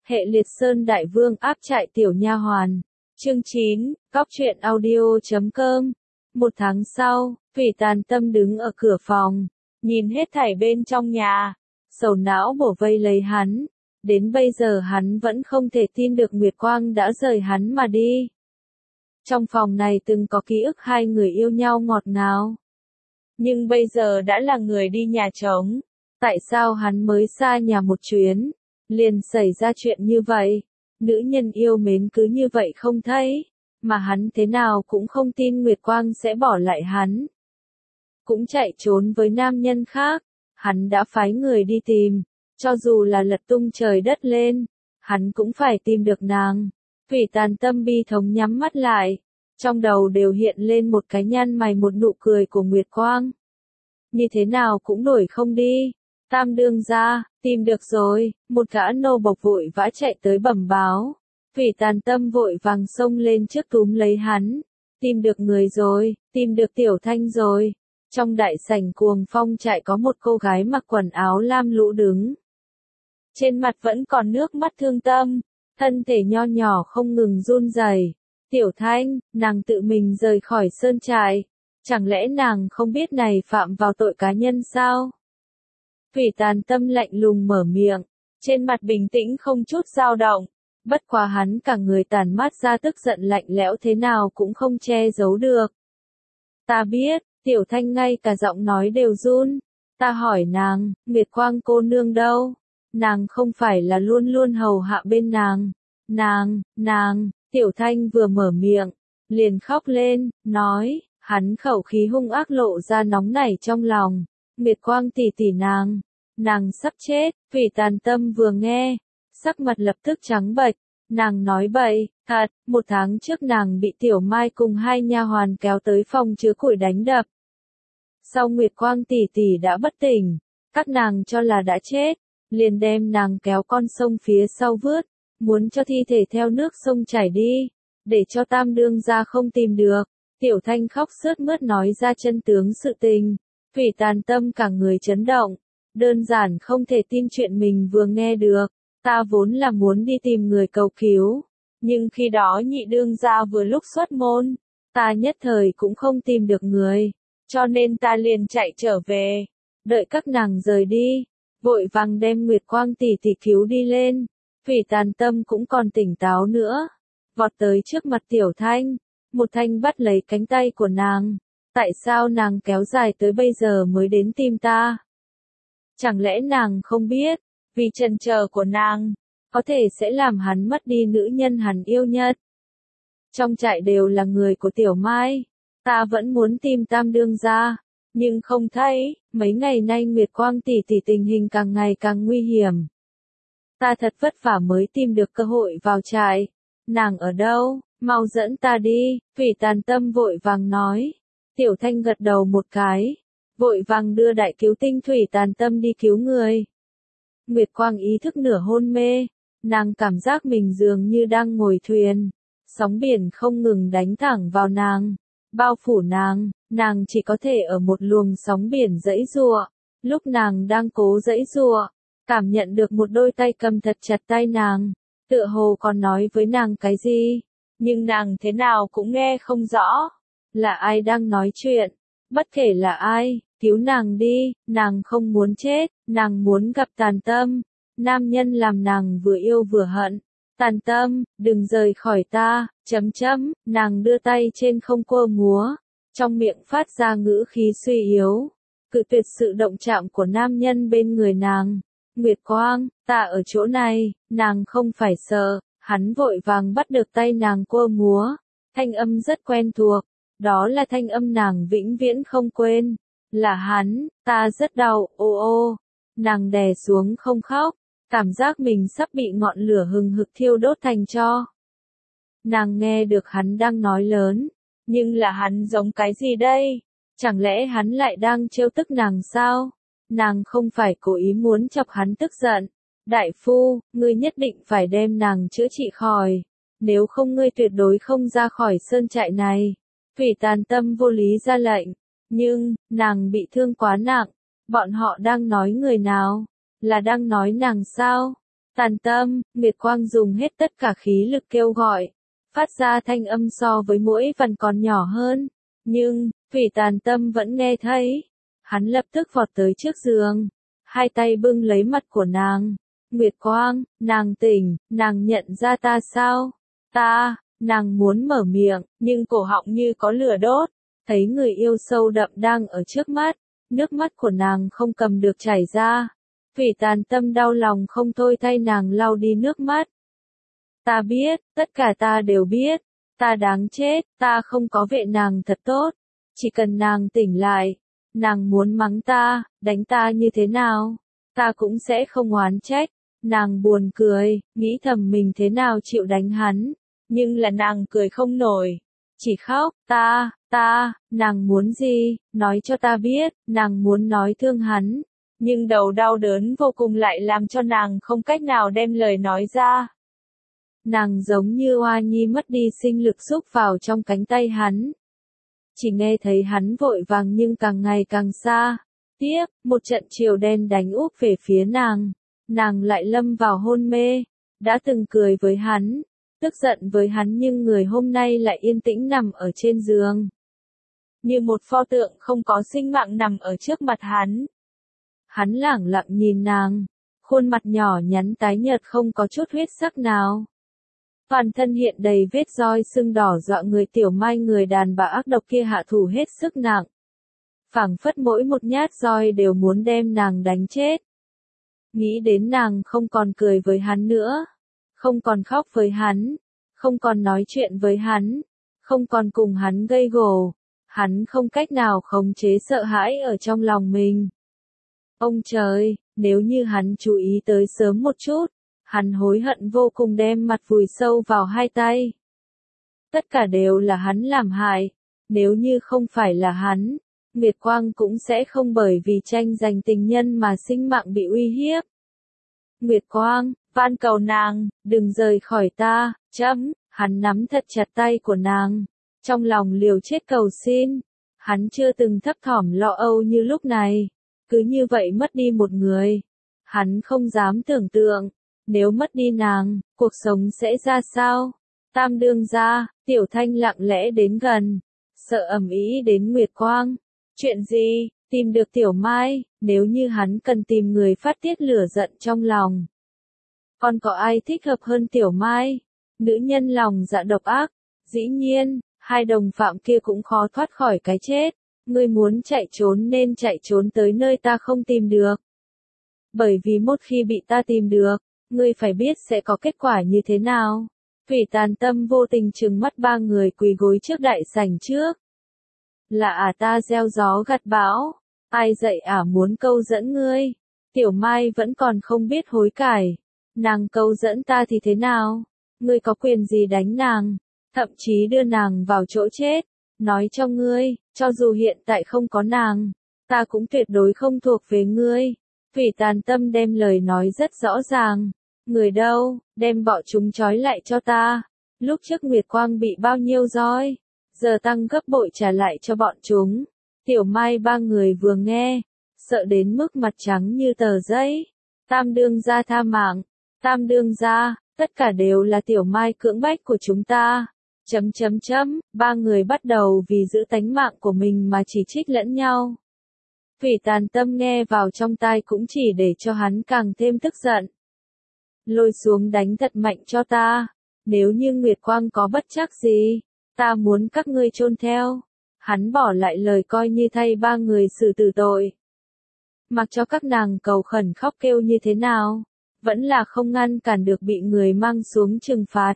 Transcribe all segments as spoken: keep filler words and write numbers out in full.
Hệ Liệt Sơn Đại Vương áp trại tiểu nha hoàn. Chương chín, Cóc truyện audio chấm com. Một tháng sau, Thủy Tàn Tâm đứng ở cửa phòng, nhìn hết thảy bên trong nhà, sầu não bổ vây lấy hắn. Đến bây giờ hắn vẫn không thể tin được Nguyệt Quang đã rời hắn mà đi. Trong phòng này từng có ký ức hai người yêu nhau ngọt ngào. Nhưng bây giờ đã là người đi nhà trống. Tại sao hắn mới xa nhà một chuyến, liền xảy ra chuyện như vậy? Nữ nhân yêu mến cứ như vậy không thấy, mà hắn thế nào cũng không tin Nguyệt Quang sẽ bỏ lại hắn. Cũng chạy trốn với nam nhân khác, hắn đã phái người đi tìm, cho dù là lật tung trời đất lên, hắn cũng phải tìm được nàng. Thủy Tàn Tâm bi thống nhắm mắt lại, trong đầu đều hiện lên một cái nhăn mày một nụ cười của Nguyệt Quang. Như thế nào cũng đuổi không đi. Tam đương gia, tìm được rồi, một gã nô bộc vội vã chạy tới bẩm báo. Thủy Tàn Tâm vội vàng xông lên trước túm lấy hắn. Tìm được người rồi, tìm được Tiểu Thanh rồi. Trong đại sảnh Cuồng Phong trại có một cô gái mặc quần áo lam lũ đứng. Trên mặt vẫn còn nước mắt thương tâm, thân thể nho nhỏ không ngừng run rẩy. Tiểu Thanh, nàng tự mình rời khỏi sơn trại. Chẳng lẽ nàng không biết này phạm vào tội cá nhân sao? Thủy Tàn Tâm lạnh lùng mở miệng, trên mặt bình tĩnh không chút dao động, bất quá hắn cả người tản mát ra tức giận lạnh lẽo thế nào cũng không che giấu được. Ta biết, Tiểu Thanh ngay cả giọng nói đều run, ta hỏi nàng, Nguyệt Quang cô nương đâu? Nàng không phải là luôn luôn hầu hạ bên nàng. Nàng, nàng, Tiểu Thanh vừa mở miệng, liền khóc lên, nói, hắn khẩu khí hung ác lộ ra nóng nảy trong lòng. Nguyệt Quang tỷ tỷ nàng, nàng sắp chết. Thủy Tàn Tâm vừa nghe, sắc mặt lập tức trắng bệch, nàng nói bậy, thật, một tháng trước nàng bị Tiểu Mai cùng hai nha hoàn kéo tới phòng chứa củi đánh đập. Sau Nguyệt Quang tỷ tỷ đã bất tỉnh, các nàng cho là đã chết, liền đem nàng kéo con sông phía sau vớt, muốn cho thi thể theo nước sông chảy đi, để cho Tam đương gia không tìm được. Tiểu Thanh khóc sướt mướt nói ra chân tướng sự tình. Thủy Tàn Tâm cả người chấn động, đơn giản không thể tin chuyện mình vừa nghe được. Ta vốn là muốn đi tìm người cầu cứu, nhưng khi đó nhị đương gia vừa lúc xuất môn, ta nhất thời cũng không tìm được người, cho nên ta liền chạy trở về, đợi các nàng rời đi, vội vàng đem Nguyệt Quang tỷ tỷ cứu đi lên. Thủy Tàn Tâm cũng còn tỉnh táo nữa, vọt tới trước mặt Tiểu Thanh, một thanh bắt lấy cánh tay của nàng. Tại sao nàng kéo dài tới bây giờ mới đến tìm ta? Chẳng lẽ nàng không biết, vì chần chờ của nàng, có thể sẽ làm hắn mất đi nữ nhân hắn yêu nhất. Trong trại đều là người của Tiểu Mai, ta vẫn muốn tìm Tam đương gia, nhưng không thấy, mấy ngày nay Nguyệt Quang tỷ tỷ tình hình càng ngày càng nguy hiểm. Ta thật vất vả mới tìm được cơ hội vào trại, nàng ở đâu, mau dẫn ta đi. Thủy Tàn Tâm vội vàng nói. Tiểu Thanh gật đầu một cái, vội vàng đưa đại cứu tinh Thủy Tàn Tâm đi cứu người. Nguyệt Quang ý thức nửa hôn mê, nàng cảm giác mình dường như đang ngồi thuyền, sóng biển không ngừng đánh thẳng vào nàng, bao phủ nàng, nàng chỉ có thể ở một luồng sóng biển giãy giụa. Lúc nàng đang cố giãy giụa, cảm nhận được một đôi tay cầm thật chặt tay nàng, tựa hồ còn nói với nàng cái gì, nhưng nàng thế nào cũng nghe không rõ. Là ai đang nói chuyện? Bất kể là ai, cứu nàng đi, nàng không muốn chết, nàng muốn gặp Tàn Tâm. Nam nhân làm nàng vừa yêu vừa hận. Tàn Tâm, đừng rời khỏi ta, chấm chấm, nàng đưa tay trên không quơ múa, trong miệng phát ra ngữ khí suy yếu, cự tuyệt sự động chạm của nam nhân bên người nàng. Nguyệt Quang, ta ở chỗ này, nàng không phải sợ, hắn vội vàng bắt được tay nàng quơ múa, thanh âm rất quen thuộc. Đó là thanh âm nàng vĩnh viễn không quên. Là hắn, ta rất đau, ô ô. Nàng đè xuống không khóc, cảm giác mình sắp bị ngọn lửa hừng hực thiêu đốt thành tro. Nàng nghe được hắn đang nói lớn, nhưng là hắn giống cái gì đây? Chẳng lẽ hắn lại đang trêu tức nàng sao? Nàng không phải cố ý muốn chọc hắn tức giận. Đại phu, ngươi nhất định phải đem nàng chữa trị khỏi, nếu không ngươi tuyệt đối không ra khỏi sơn trại này. Thủy Tàn Tâm vô lý ra lệnh, nhưng, nàng bị thương quá nặng, bọn họ đang nói người nào? Là đang nói nàng sao? Tàn tâm, Nguyệt Quang dùng hết tất cả khí lực kêu gọi, phát ra thanh âm so với mỗi vằn còn nhỏ hơn, nhưng, Thủy Tàn Tâm vẫn nghe thấy. Hắn lập tức vọt tới trước giường, hai tay bưng lấy mặt của nàng. Nguyệt Quang, nàng tỉnh, nàng nhận ra ta sao? Ta, nàng muốn mở miệng, nhưng cổ họng như có lửa đốt, thấy người yêu sâu đậm đang ở trước mắt, nước mắt của nàng không cầm được chảy ra. Thủy Tàn Tâm đau lòng không thôi thay nàng lau đi nước mắt. Ta biết, tất cả ta đều biết, ta đáng chết, ta không có vệ nàng thật tốt, chỉ cần nàng tỉnh lại, nàng muốn mắng ta, đánh ta như thế nào, ta cũng sẽ không oán trách. Nàng buồn cười, nghĩ thầm mình thế nào chịu đánh hắn, nhưng là nàng cười không nổi, chỉ khóc. Ta, ta, nàng muốn gì, nói cho ta biết. Nàng muốn nói thương hắn, nhưng đầu đau đớn vô cùng lại làm cho nàng không cách nào đem lời nói ra. Nàng giống như oa nhi mất đi sinh lực xúc vào trong cánh tay hắn. Chỉ nghe thấy hắn vội vàng nhưng càng ngày càng xa. Tiếp, một trận chiều đen đánh úp về phía nàng. Nàng lại lâm vào hôn mê. Đã từng cười với hắn, tức giận với hắn nhưng người hôm nay lại yên tĩnh nằm ở trên giường. Như một pho tượng không có sinh mạng nằm ở trước mặt hắn. Hắn lẳng lặng nhìn nàng, khuôn mặt nhỏ nhắn tái nhợt không có chút huyết sắc nào. Toàn thân hiện đầy vết roi sưng đỏ dọa người. Tiểu Mai người đàn bà ác độc kia hạ thủ hết sức nặng. Phảng phất mỗi một nhát roi đều muốn đem nàng đánh chết. Nghĩ đến nàng không còn cười với hắn nữa, không còn khóc với hắn, không còn nói chuyện với hắn, không còn cùng hắn gây gổ, hắn không cách nào khống chế sợ hãi ở trong lòng mình. Ông trời, nếu như hắn chú ý tới sớm một chút, hắn hối hận vô cùng đem mặt vùi sâu vào hai tay. Tất cả đều là hắn làm hại, nếu như không phải là hắn, Nguyệt Quang cũng sẽ không bởi vì tranh giành tình nhân mà sinh mạng bị uy hiếp. Nguyệt Quang, van cầu nàng, đừng rời khỏi ta, chấm, hắn nắm thật chặt tay của nàng, trong lòng liều chết cầu xin. Hắn chưa từng thấp thỏm lo âu như lúc này, cứ như vậy mất đi một người. Hắn không dám tưởng tượng, nếu mất đi nàng, cuộc sống sẽ ra sao? Tam đương gia, Tiểu Thanh lặng lẽ đến gần, sợ ầm ĩ đến Nguyệt Quang. Chuyện gì? Tìm được Tiểu Mai, nếu như hắn cần tìm người phát tiết lửa giận trong lòng. Còn có ai thích hợp hơn Tiểu Mai? Nữ nhân lòng dạ độc ác, dĩ nhiên, hai đồng phạm kia cũng khó thoát khỏi cái chết. Ngươi muốn chạy trốn nên chạy trốn tới nơi ta không tìm được. Bởi vì một khi bị ta tìm được, ngươi phải biết sẽ có kết quả như thế nào. Thủy Tàn Tâm vô tình trừng mắt ba người quỳ gối trước đại sảnh trước. Là ả ta gieo gió gặt bão, ai dạy ả muốn câu dẫn ngươi? Tiểu Mai vẫn còn không biết hối cải, nàng câu dẫn ta thì thế nào? Ngươi có quyền gì đánh nàng, thậm chí đưa nàng vào chỗ chết? Nói cho ngươi, cho dù hiện tại không có nàng, ta cũng tuyệt đối không thuộc về ngươi. Thủy Tàn Tâm đem lời nói rất rõ ràng. Người đâu, đem bọn chúng trói lại cho ta. Lúc trước Nguyệt Quang bị bao nhiêu roi, giờ tăng gấp bội trả lại cho bọn chúng. Tiểu Mai ba người vừa nghe, sợ đến mức mặt trắng như tờ giấy. Tam đương gia tha mạng, tam đương gia, tất cả đều là Tiểu Mai cưỡng bách của chúng ta. Chấm chấm chấm, ba người bắt đầu vì giữ tánh mạng của mình mà chỉ trích lẫn nhau. Thủy Tàn Tâm nghe vào trong tai cũng chỉ để cho hắn càng thêm tức giận. Lôi xuống đánh thật mạnh cho ta, nếu như Nguyệt Quang có bất trắc gì, ta muốn các ngươi chôn theo. Hắn bỏ lại lời coi như thay ba người xử tử tội. Mặc cho các nàng cầu khẩn khóc kêu như thế nào, vẫn là không ngăn cản được bị người mang xuống trừng phạt.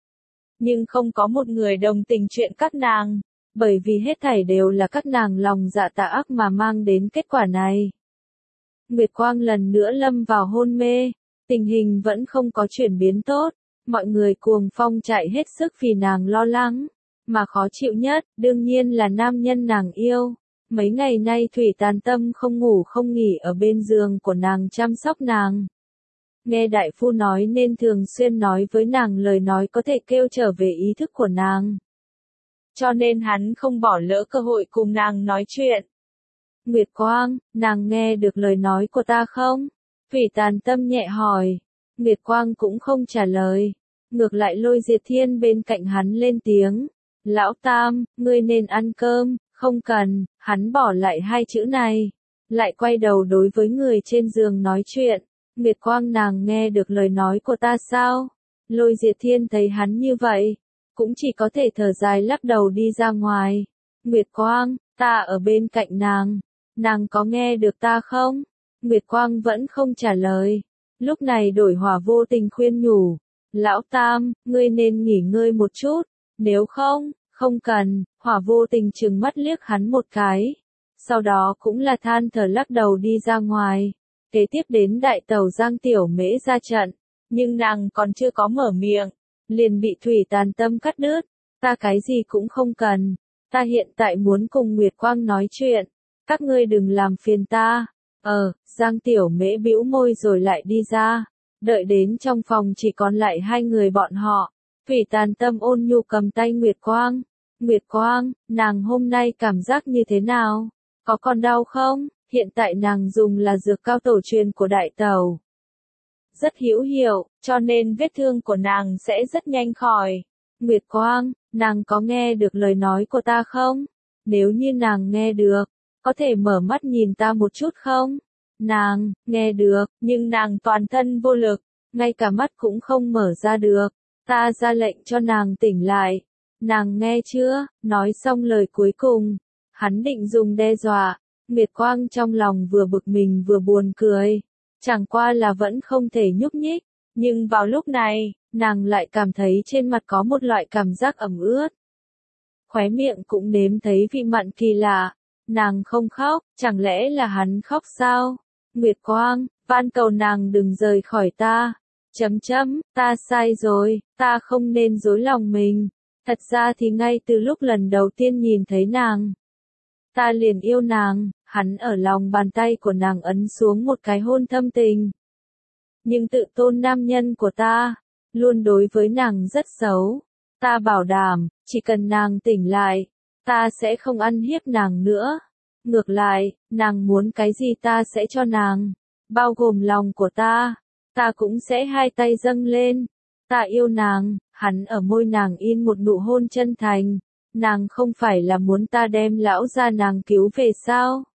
Nhưng không có một người đồng tình chuyện các nàng, bởi vì hết thảy đều là các nàng lòng dạ tà ác mà mang đến kết quả này. Nguyệt Quang lần nữa lâm vào hôn mê, tình hình vẫn không có chuyển biến tốt, mọi người cuồng phong chạy hết sức vì nàng lo lắng, mà khó chịu nhất, đương nhiên là nam nhân nàng yêu. Mấy ngày nay Thủy Tàn Tâm không ngủ không nghỉ ở bên giường của nàng chăm sóc nàng. Nghe đại phu nói nên thường xuyên nói với nàng lời nói có thể kêu trở về ý thức của nàng. Cho nên hắn không bỏ lỡ cơ hội cùng nàng nói chuyện. Nguyệt Quang, nàng nghe được lời nói của ta không? Thủy Tàn Tâm nhẹ hỏi. Nguyệt Quang cũng không trả lời. Ngược lại Lôi Diệt Thiên bên cạnh hắn lên tiếng. Lão Tam, ngươi nên ăn cơm, không cần, hắn bỏ lại hai chữ này. Lại quay đầu đối với người trên giường nói chuyện. Nguyệt Quang nàng nghe được lời nói của ta sao? Lôi Diệt Thiên thấy hắn như vậy, cũng chỉ có thể thở dài lắc đầu đi ra ngoài. Nguyệt Quang, ta ở bên cạnh nàng, nàng có nghe được ta không? Nguyệt Quang vẫn không trả lời. Lúc này Đổi Hỏa vô tình khuyên nhủ. Lão Tam, ngươi nên nghỉ ngơi một chút, nếu không, không cần. Hỏa vô tình trừng mắt liếc hắn một cái. Sau đó cũng là than thở lắc đầu đi ra ngoài. Kế tiếp đến đại tàu Giang Tiểu Mễ ra trận, nhưng nàng còn chưa có mở miệng, liền bị Thủy Tàn Tâm cắt đứt. Ta cái gì cũng không cần, ta hiện tại muốn cùng Nguyệt Quang nói chuyện, các ngươi đừng làm phiền ta. Ờ, Giang Tiểu Mễ bĩu môi rồi lại đi ra, đợi đến trong phòng chỉ còn lại hai người bọn họ. Thủy Tàn Tâm ôn nhu cầm tay Nguyệt Quang. Nguyệt Quang, nàng hôm nay cảm giác như thế nào? Có còn đau không? Hiện tại nàng dùng là dược cao tổ truyền của đại tàu. Rất hữu hiệu, cho nên vết thương của nàng sẽ rất nhanh khỏi. Nguyệt Quang, nàng có nghe được lời nói của ta không? Nếu như nàng nghe được, có thể mở mắt nhìn ta một chút không? Nàng, nghe được, nhưng nàng toàn thân vô lực, ngay cả mắt cũng không mở ra được. Ta ra lệnh cho nàng tỉnh lại. Nàng nghe chưa? Nói xong lời cuối cùng, hắn định dùng đe dọa. Nguyệt Quang trong lòng vừa bực mình vừa buồn cười. Chẳng qua là vẫn không thể nhúc nhích. Nhưng vào lúc này, nàng lại cảm thấy trên mặt có một loại cảm giác ẩm ướt. Khóe miệng cũng nếm thấy vị mặn kỳ lạ. Nàng không khóc, chẳng lẽ là hắn khóc sao? Nguyệt Quang, van cầu nàng đừng rời khỏi ta. Chấm chấm, ta sai rồi, ta không nên dối lòng mình. Thật ra thì ngay từ lúc lần đầu tiên nhìn thấy nàng, ta liền yêu nàng. Hắn ở lòng bàn tay của nàng ấn xuống một cái hôn thâm tình. Nhưng tự tôn nam nhân của ta, luôn đối với nàng rất xấu. Ta bảo đảm, chỉ cần nàng tỉnh lại, ta sẽ không ăn hiếp nàng nữa. Ngược lại, nàng muốn cái gì ta sẽ cho nàng, bao gồm lòng của ta. Ta cũng sẽ hai tay dâng lên. Ta yêu nàng. Hắn ở môi nàng in một nụ hôn chân thành. Nàng không phải là muốn ta đem lão gia nàng cứu về sao?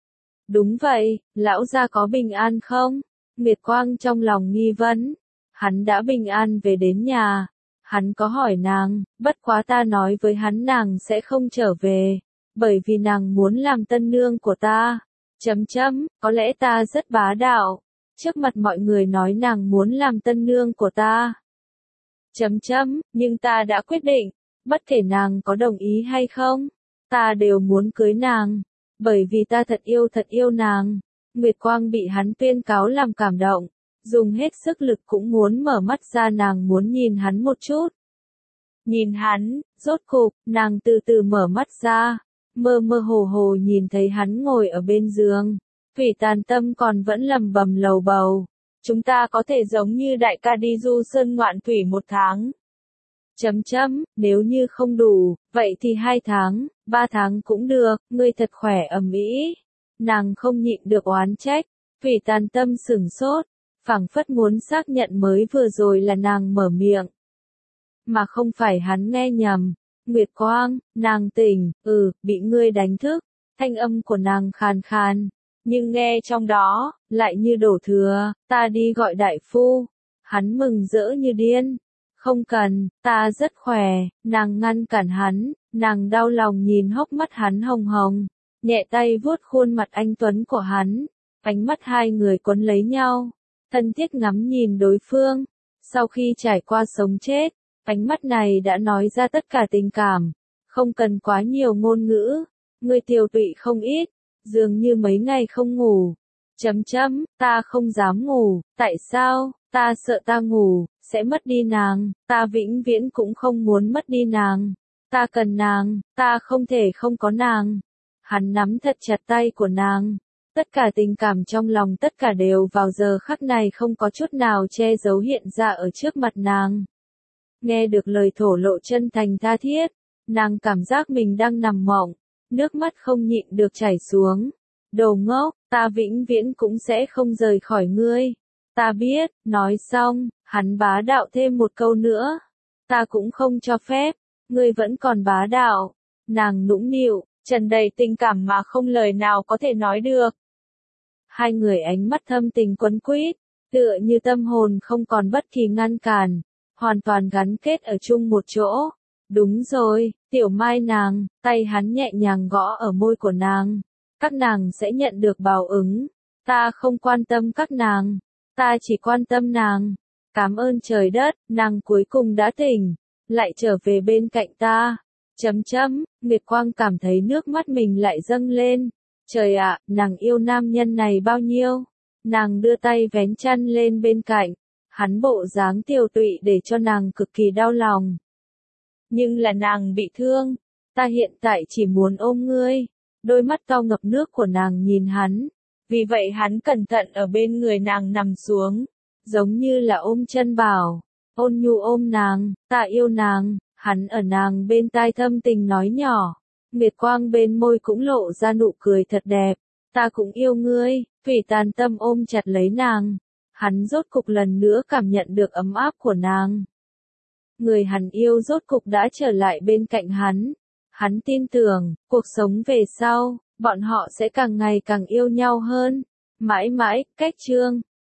Đúng vậy, lão gia có bình an không? Nguyệt Quang trong lòng nghi vấn. Hắn đã bình an về đến nhà. Hắn có hỏi nàng, bất quá ta nói với hắn nàng sẽ không trở về, bởi vì nàng muốn làm tân nương của ta. Chấm chấm, có lẽ ta rất bá đạo. Trước mặt mọi người nói nàng muốn làm tân nương của ta. Chấm chấm, nhưng ta đã quyết định, bất kể nàng có đồng ý hay không, ta đều muốn cưới nàng, bởi vì ta thật yêu thật yêu nàng. Nguyệt Quang bị hắn tuyên cáo làm cảm động, dùng hết sức lực cũng muốn mở mắt ra, nàng muốn nhìn hắn một chút. Nhìn hắn, rốt cục, nàng từ từ mở mắt ra, mơ mơ hồ hồ nhìn thấy hắn ngồi ở bên giường. Thủy Tàn Tâm còn vẫn lầm bầm lầu bầu. Chúng ta có thể giống như đại ca đi du sơn ngoạn thủy một tháng. Chấm chấm, nếu như không đủ, vậy thì hai tháng, ba tháng cũng được, ngươi thật khỏe ầm ĩ. Nàng không nhịn được oán trách. Thủy Tàn Tâm sửng sốt, phảng phất muốn xác nhận mới vừa rồi là nàng mở miệng, mà không phải hắn nghe nhầm. Nguyệt Quang, nàng tỉnh, ừ, bị ngươi đánh thức. Thanh âm của nàng khàn khàn, nhưng nghe trong đó, lại như đổ thừa. Ta đi gọi đại phu. Hắn mừng rỡ như điên. Không cần, ta rất khỏe. Nàng ngăn cản hắn, nàng đau lòng nhìn hốc mắt hắn hồng hồng, nhẹ tay vuốt khuôn mặt anh tuấn của hắn. Ánh mắt hai người quấn lấy nhau, thân thiết ngắm nhìn đối phương. Sau khi trải qua sống chết, ánh mắt này đã nói ra tất cả tình cảm, không cần quá nhiều ngôn ngữ. Ngươi tiều tụy không ít, dường như mấy ngày không ngủ. Chấm chấm, ta không dám ngủ. Tại sao? Ta sợ ta ngủ sẽ mất đi nàng. Ta vĩnh viễn cũng không muốn mất đi nàng. Ta cần nàng, ta không thể không có nàng. Hắn nắm thật chặt tay của nàng. Tất cả tình cảm trong lòng tất cả đều vào giờ khắc này không có chút nào che giấu hiện ra ở trước mặt nàng. Nghe được lời thổ lộ chân thành tha thiết, nàng cảm giác mình đang nằm mộng, nước mắt không nhịn được chảy xuống. Đồ ngốc, ta vĩnh viễn cũng sẽ không rời khỏi ngươi. Ta biết, nói xong, hắn bá đạo thêm một câu nữa. Ta cũng không cho phép, ngươi vẫn còn bá đạo. Nàng nũng nịu, tràn đầy tình cảm mà không lời nào có thể nói được. Hai người ánh mắt thâm tình quấn quýt, tựa như tâm hồn không còn bất kỳ ngăn cản, hoàn toàn gắn kết ở chung một chỗ. Đúng rồi, Tiểu Mai nàng, tay hắn nhẹ nhàng gõ ở môi của nàng. Các nàng sẽ nhận được báo ứng. Ta không quan tâm các nàng, ta chỉ quan tâm nàng. Cảm ơn trời đất, nàng cuối cùng đã tỉnh, lại trở về bên cạnh ta. Chấm chấm, Nguyệt Quang cảm thấy nước mắt mình lại dâng lên. Trời ạ, nàng yêu nam nhân này bao nhiêu? Nàng đưa tay vén chăn lên bên cạnh. Hắn bộ dáng tiều tụy để cho nàng cực kỳ đau lòng. Nhưng là nàng bị thương. Ta hiện tại chỉ muốn ôm ngươi. Đôi mắt to ngập nước của nàng nhìn hắn. Vì vậy hắn cẩn thận ở bên người nàng nằm xuống. Giống như là ôm chân bảo. Ôn nhu ôm nàng, ta yêu nàng. Hắn ở nàng bên tai thâm tình nói nhỏ. Nguyệt Quang bên môi cũng lộ ra nụ cười thật đẹp. Ta cũng yêu ngươi. Phỉ Tàn Tâm ôm chặt lấy nàng. Hắn rốt cục lần nữa cảm nhận được ấm áp của nàng. Người hắn yêu rốt cục đã trở lại bên cạnh hắn. Hắn tin tưởng, cuộc sống về sau, bọn họ sẽ càng ngày càng yêu nhau hơn. Mãi mãi, cách chương.